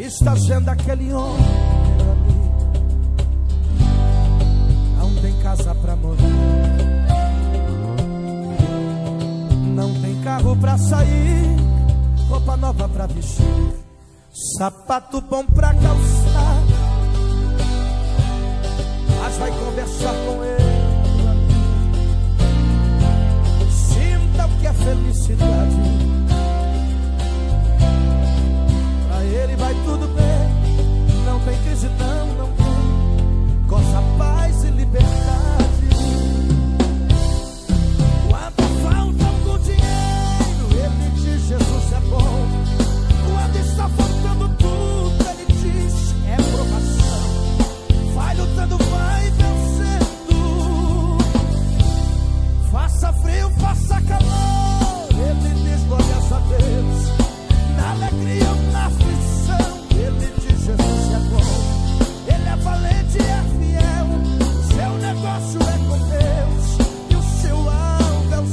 Estás vendo aquele homem, meu amigo? Não tem casa pra morar, não tem carro pra sair, roupa nova pra vestir, sapato bom pra calçar. Mas vai conversar com ele, meu amigo. Sinta o que é felicidade. Ele vai tudo bem, não tem crise, não tem. Goza paz e liberdade. Quando falta algum dinheiro, ele diz: Jesus é bom. Quando está faltando tudo, ele diz: é provação. Vai lutando, vai vencendo. Faça frio, faça calor, ele diz: glórias a Deus. Na alegria ou na aflição, ele diz: Jesus é bom. Ele é valente e é fiel. Seu negócio é com Deus e o seu alvo é o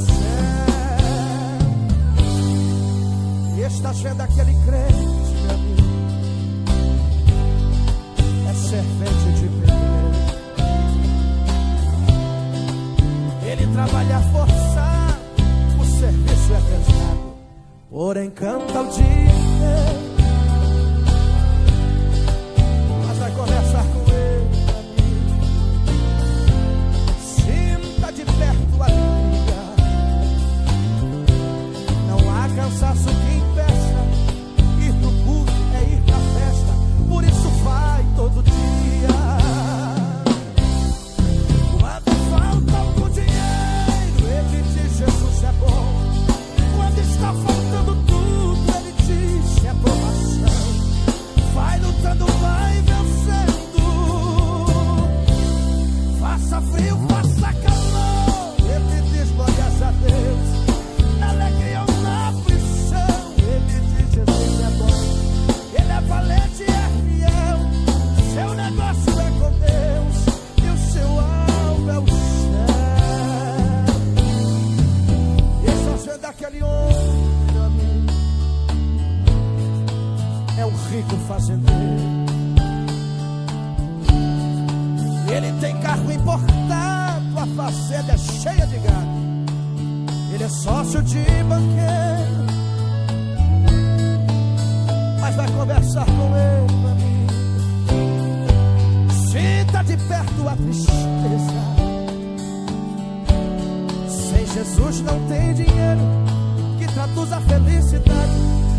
céu. E estás vendo aquele crente, meu amigo? É servente de Deus. Ele trabalha forçado, o serviço é pesado, porém canta o dia inteiro. Mas vai conversar com ele, amigo. Sinta de perto a alegria. Não há cansaço que impeça. Ir pro culto é ir pra festa, por isso vai todo dia. Quando falta algum dinheiro, ele diz: Jesus é bom. Quando está faltando tudo, ele diz: é provação. Vai lutando, vai vencendo. Faça frio, faça calor, ele diz: glórias a Deus. Na alegria ou na aflição, ele diz: Jesus é bom. Ele é valente e é fiel. Seu negócio é com Deus e o seu alvo é o céu. E estás vendo aquele homem, meu amigo? É um rico fazendeiro. Ele tem carro importado, a fazenda é cheia de gado. Ele é sócio de banqueiro. Mas vai conversar com ele, meu amigo. Sinta de perto a tristeza. Sem Jesus não tem dinheiro que traduz a felicidade.